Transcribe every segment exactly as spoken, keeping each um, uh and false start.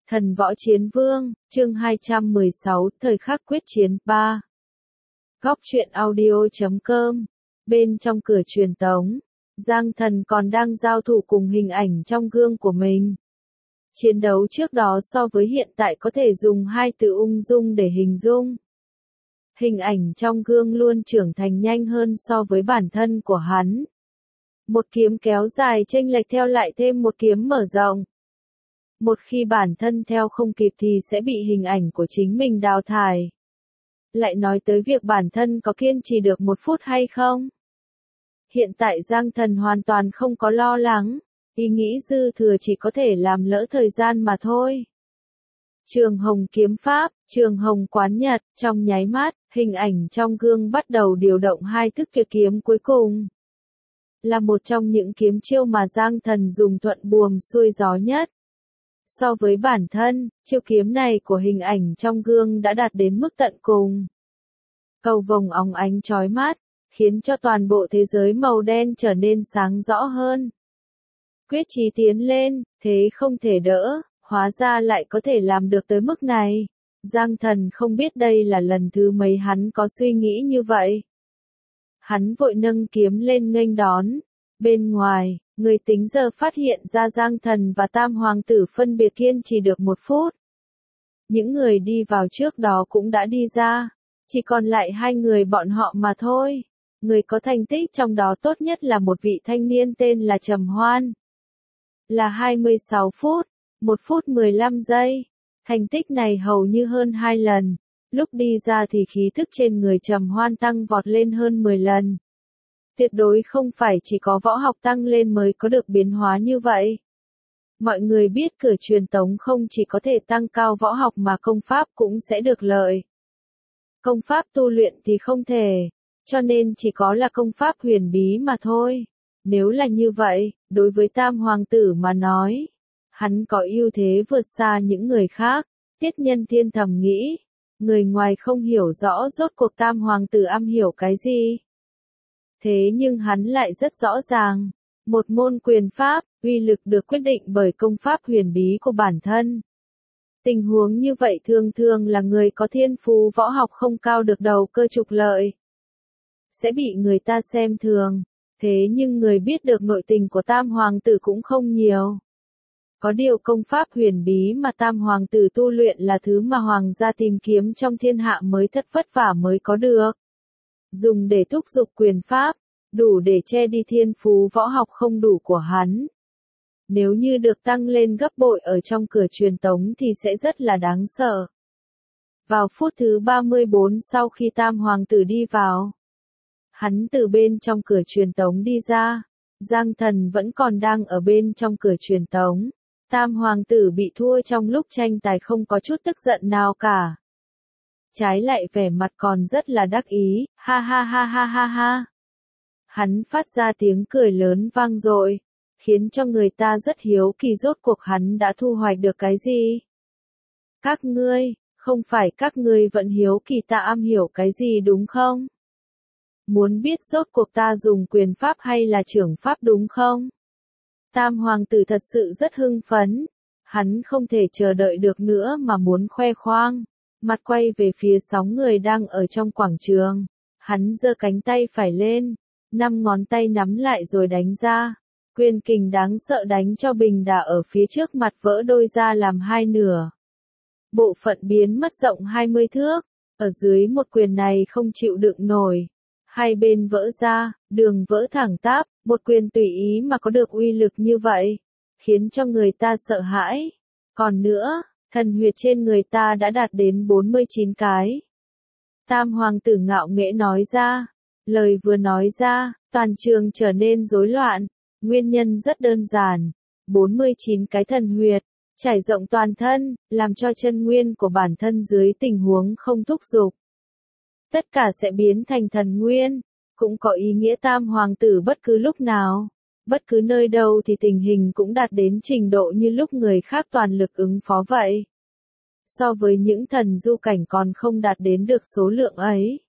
Thần võ chiến vương, chương hai trăm mười sáu, thời khắc quyết chiến, ba. Góc truyện audio chấm com. Bên trong cửa truyền tống, Giang Thần còn đang giao thủ cùng hình ảnh trong gương của mình. Chiến đấu trước đó so với hiện tại có thể dùng hai từ ung dung để hình dung. Hình ảnh trong gương luôn trưởng thành nhanh hơn so với bản thân của hắn. Một kiếm kéo dài chênh lệch theo lại thêm một kiếm mở rộng. Một khi bản thân theo không kịp thì sẽ bị hình ảnh của chính mình đào thải. Lại nói tới việc bản thân có kiên trì được một phút hay không? Hiện tại Giang Thần hoàn toàn không có lo lắng, ý nghĩ dư thừa chỉ có thể làm lỡ thời gian mà thôi. Trường Hồng kiếm pháp, Trường Hồng quán nhật, trong nháy mắt, hình ảnh trong gương bắt đầu điều động hai thức tuyệt kiếm cuối cùng. Là một trong những kiếm chiêu mà Giang Thần dùng thuận buồm xuôi gió nhất. So với bản thân, chiêu kiếm này của hình ảnh trong gương đã đạt đến mức tận cùng. Cầu vồng óng ánh chói mắt, khiến cho toàn bộ thế giới màu đen trở nên sáng rõ hơn. Quyết chí tiến lên, thế không thể đỡ, hóa ra lại có thể làm được tới mức này. Giang Thần không biết đây là lần thứ mấy hắn có suy nghĩ như vậy. Hắn vội nâng kiếm lên nghênh đón. Bên ngoài, người tính giờ phát hiện ra Giang Thần và Tam Hoàng tử phân biệt kiên trì được một phút. Những người đi vào trước đó cũng đã đi ra, chỉ còn lại hai người bọn họ mà thôi. Người có thành tích trong đó tốt nhất là một vị thanh niên tên là Trầm Hoan. Là hai mươi sáu phút, một phút mười lăm giây. Thành tích này hầu như hơn hai lần. Lúc đi ra thì khí thức trên người Trầm Hoan tăng vọt lên hơn mười lần. Tuyệt đối không phải chỉ có võ học tăng lên mới có được biến hóa như vậy. Mọi người biết cửa truyền tống không chỉ có thể tăng cao võ học mà công pháp cũng sẽ được lợi. Công pháp tu luyện thì không thể, cho nên chỉ có là công pháp huyền bí mà thôi. Nếu là như vậy, đối với Tam Hoàng tử mà nói, hắn có ưu thế vượt xa những người khác. Tiết Nhân Thiên thầm nghĩ, người ngoài không hiểu rõ rốt cuộc Tam Hoàng tử am hiểu cái gì. Thế nhưng hắn lại rất rõ ràng, một môn quyền pháp, uy lực được quyết định bởi công pháp huyền bí của bản thân. Tình huống như vậy thường thường là người có thiên phú võ học không cao được đầu cơ trục lợi, sẽ bị người ta xem thường. Thế nhưng người biết được nội tình của Tam Hoàng tử cũng không nhiều. Có điều công pháp huyền bí mà Tam Hoàng tử tu luyện là thứ mà Hoàng gia tìm kiếm trong thiên hạ mới thất vất vả mới có được. Dùng để thúc giục quyền pháp, đủ để che đi thiên phú võ học không đủ của hắn. Nếu như được tăng lên gấp bội ở trong cửa truyền tống thì sẽ rất là đáng sợ. Vào phút thứ ba mươi bốn sau khi Tam Hoàng tử đi vào, hắn từ bên trong cửa truyền tống đi ra, Giang Thần vẫn còn đang ở bên trong cửa truyền tống. Tam Hoàng tử bị thua trong lúc tranh tài không có chút tức giận nào cả. Trái lại vẻ mặt còn rất là đắc ý, ha ha ha ha ha ha. Hắn phát ra tiếng cười lớn vang dội, khiến cho người ta rất hiếu kỳ rốt cuộc hắn đã thu hoạch được cái gì. Các ngươi, không phải các ngươi vẫn hiếu kỳ ta am hiểu cái gì đúng không? Muốn biết rốt cuộc ta dùng quyền pháp hay là trưởng pháp đúng không? Tam Hoàng tử thật sự rất hưng phấn, hắn không thể chờ đợi được nữa mà muốn khoe khoang. Mặt quay về phía sáu người đang ở trong quảng trường, hắn giơ cánh tay phải lên, năm ngón tay nắm lại rồi đánh ra. Quyền kình đáng sợ đánh cho bình đà ở phía trước mặt vỡ đôi ra làm hai nửa. Bộ phận biến mất rộng hai mươi thước, ở dưới một quyền này không chịu đựng nổi. Hai bên vỡ ra, đường vỡ thẳng tắp, một quyền tùy ý mà có được uy lực như vậy, khiến cho người ta sợ hãi. Còn nữa, thần huyệt trên người ta đã đạt đến bốn mươi chín cái. Tam Hoàng tử ngạo nghễ nói ra, lời vừa nói ra, toàn trường trở nên rối loạn. Nguyên nhân rất đơn giản, bốn mươi chín cái thần huyệt, trải rộng toàn thân, làm cho chân nguyên của bản thân dưới tình huống không thúc giục. Tất cả sẽ biến thành thần nguyên, cũng có ý nghĩa Tam Hoàng tử bất cứ lúc nào, bất cứ nơi đâu thì tình hình cũng đạt đến trình độ như lúc người khác toàn lực ứng phó vậy. So với những thần du cảnh còn không đạt đến được số lượng ấy.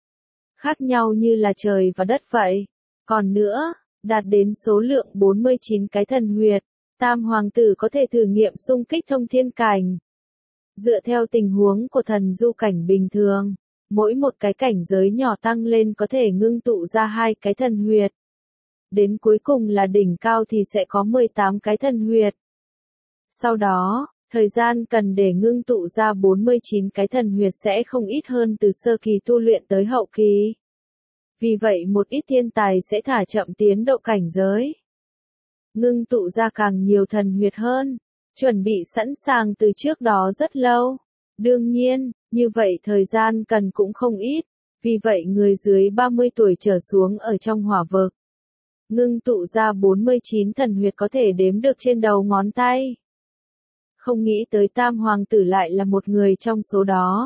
Khác nhau như là trời và đất vậy. Còn nữa, đạt đến số lượng bốn mươi chín cái thần huyệt, Tam hoàng tử có thể thử nghiệm xung kích thông thiên cảnh. Dựa theo tình huống của thần du cảnh bình thường, mỗi một cái cảnh giới nhỏ tăng lên có thể ngưng tụ ra hai cái thần huyệt. Đến cuối cùng là đỉnh cao thì sẽ có mười tám cái thần huyệt. Sau đó, thời gian cần để ngưng tụ ra bốn mươi chín cái thần huyệt sẽ không ít hơn từ sơ kỳ tu luyện tới hậu kỳ. Vì vậy một ít thiên tài sẽ thả chậm tiến độ cảnh giới. Ngưng tụ ra càng nhiều thần huyệt hơn, chuẩn bị sẵn sàng từ trước đó rất lâu. Đương nhiên, như vậy thời gian cần cũng không ít, vì vậy người dưới ba mươi tuổi trở xuống ở trong hỏa vực. Ngưng tụ ra bốn mươi chín thần huyệt có thể đếm được trên đầu ngón tay. Không nghĩ tới Tam hoàng tử lại là một người trong số đó.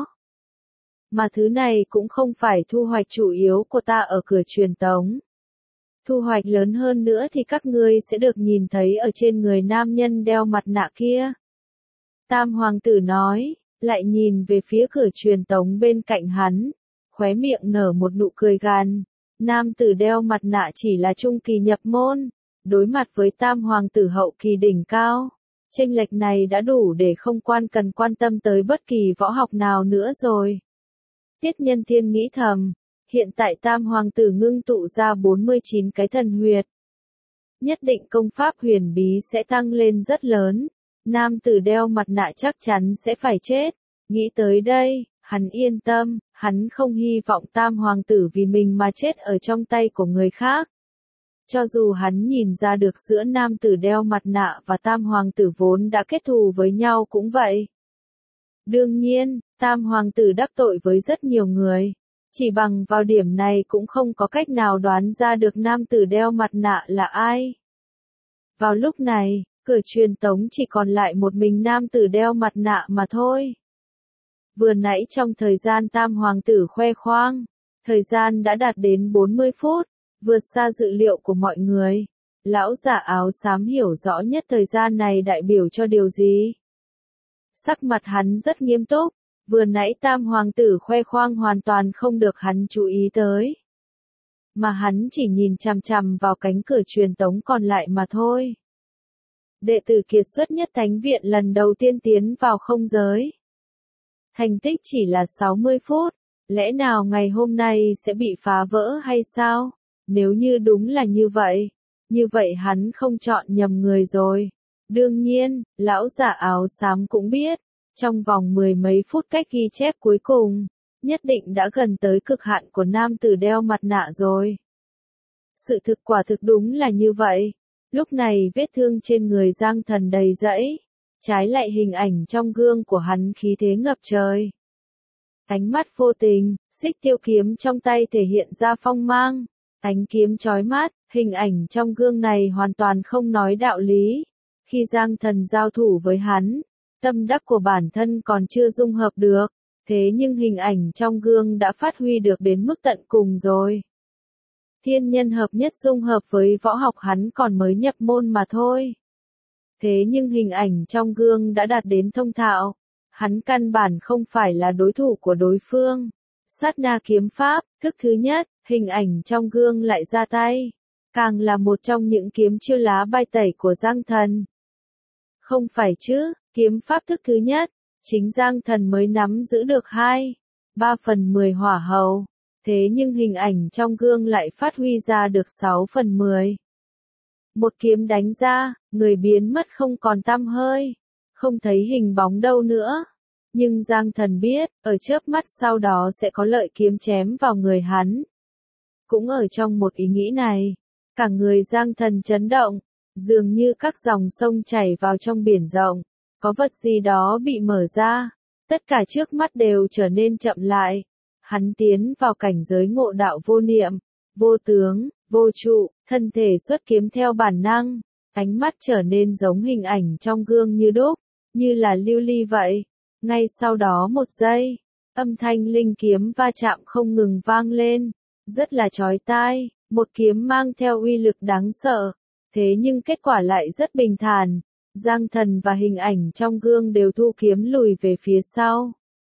Mà thứ này cũng không phải thu hoạch chủ yếu của ta ở cửa truyền tống. Thu hoạch lớn hơn nữa thì các ngươi sẽ được nhìn thấy ở trên người nam nhân đeo mặt nạ kia. Tam hoàng tử nói, lại nhìn về phía cửa truyền tống bên cạnh hắn, khóe miệng nở một nụ cười gằn. Nam tử đeo mặt nạ chỉ là trung kỳ nhập môn, đối mặt với tam hoàng tử hậu kỳ đỉnh cao. Chênh lệch này đã đủ để không quan cần quan tâm tới bất kỳ võ học nào nữa rồi. Tiết Nhân Thiên nghĩ thầm, hiện tại tam hoàng tử ngưng tụ ra bốn mươi chín cái thần huyệt. Nhất định công pháp huyền bí sẽ tăng lên rất lớn, nam tử đeo mặt nạ chắc chắn sẽ phải chết. Nghĩ tới đây, hắn yên tâm, hắn không hy vọng tam hoàng tử vì mình mà chết ở trong tay của người khác. Cho dù hắn nhìn ra được giữa nam tử đeo mặt nạ và tam hoàng tử vốn đã kết thù với nhau cũng vậy. Đương nhiên, tam hoàng tử đắc tội với rất nhiều người. Chỉ bằng vào điểm này cũng không có cách nào đoán ra được nam tử đeo mặt nạ là ai. Vào lúc này, cửa truyền tống chỉ còn lại một mình nam tử đeo mặt nạ mà thôi. Vừa nãy trong thời gian tam hoàng tử khoe khoang, thời gian đã đạt đến bốn mươi phút, vượt xa dự liệu của mọi người. Lão giả áo xám hiểu rõ nhất thời gian này đại biểu cho điều gì. Sắc mặt hắn rất nghiêm túc, vừa nãy tam hoàng tử khoe khoang hoàn toàn không được hắn chú ý tới. Mà hắn chỉ nhìn chằm chằm vào cánh cửa truyền tống còn lại mà thôi. Đệ tử kiệt xuất nhất thánh viện lần đầu tiên tiến vào không giới. Thành tích chỉ là sáu mươi phút, lẽ nào ngày hôm nay sẽ bị phá vỡ hay sao? Nếu như đúng là như vậy, như vậy hắn không chọn nhầm người rồi. Đương nhiên, lão giả áo xám cũng biết, trong vòng mười mấy phút cách ghi chép cuối cùng, nhất định đã gần tới cực hạn của nam tử đeo mặt nạ rồi. Sự thực quả thực đúng là như vậy. Lúc này vết thương trên người Giang Thần đầy rẫy, trái lại hình ảnh trong gương của hắn khí thế ngập trời. Ánh mắt vô tình, xích tiêu kiếm trong tay thể hiện ra phong mang, ánh kiếm chói mắt, hình ảnh trong gương này hoàn toàn không nói đạo lý. Khi Giang Thần giao thủ với hắn, tâm đắc của bản thân còn chưa dung hợp được, thế nhưng hình ảnh trong gương đã phát huy được đến mức tận cùng rồi. Thiên nhân hợp nhất dung hợp với võ học hắn còn mới nhập môn mà thôi. Thế nhưng hình ảnh trong gương đã đạt đến thông thạo, hắn căn bản không phải là đối thủ của đối phương. Sát na kiếm pháp, thức thứ nhất, hình ảnh trong gương lại ra tay, càng là một trong những kiếm chiêu lá bài tẩy của Giang Thần. Không phải chứ, kiếm pháp thức thứ nhất, chính Giang Thần mới nắm giữ được hai, ba phần mười hỏa hầu, thế nhưng hình ảnh trong gương lại phát huy ra được sáu phần mười. Một kiếm đánh ra, người biến mất không còn tăm hơi, không thấy hình bóng đâu nữa. Nhưng Giang Thần biết, ở chớp mắt sau đó sẽ có lợi kiếm chém vào người hắn. Cũng ở trong một ý nghĩ này, cả người Giang Thần chấn động, dường như các dòng sông chảy vào trong biển rộng, có vật gì đó bị mở ra, tất cả trước mắt đều trở nên chậm lại. Hắn tiến vào cảnh giới ngộ đạo vô niệm, vô tướng, vô trụ, thân thể xuất kiếm theo bản năng, ánh mắt trở nên giống hình ảnh trong gương như đúc, như là lưu ly vậy. Ngay sau đó một giây, âm thanh linh kiếm va chạm không ngừng vang lên, rất là chói tai, một kiếm mang theo uy lực đáng sợ, thế nhưng kết quả lại rất bình thản. Giang Thần và hình ảnh trong gương đều thu kiếm lùi về phía sau,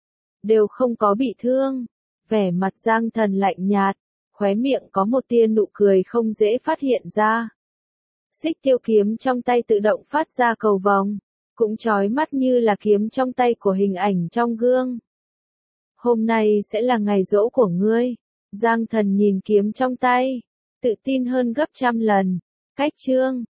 đều không có bị thương. Vẻ mặt Giang Thần lạnh nhạt, khóe miệng có một tia nụ cười không dễ phát hiện ra. Xích tiêu kiếm trong tay tự động phát ra cầu vồng, cũng chói mắt như là kiếm trong tay của hình ảnh trong gương. Hôm nay sẽ là ngày giỗ của ngươi. Giang Thần nhìn kiếm trong tay, tự tin hơn gấp trăm lần. Cách chương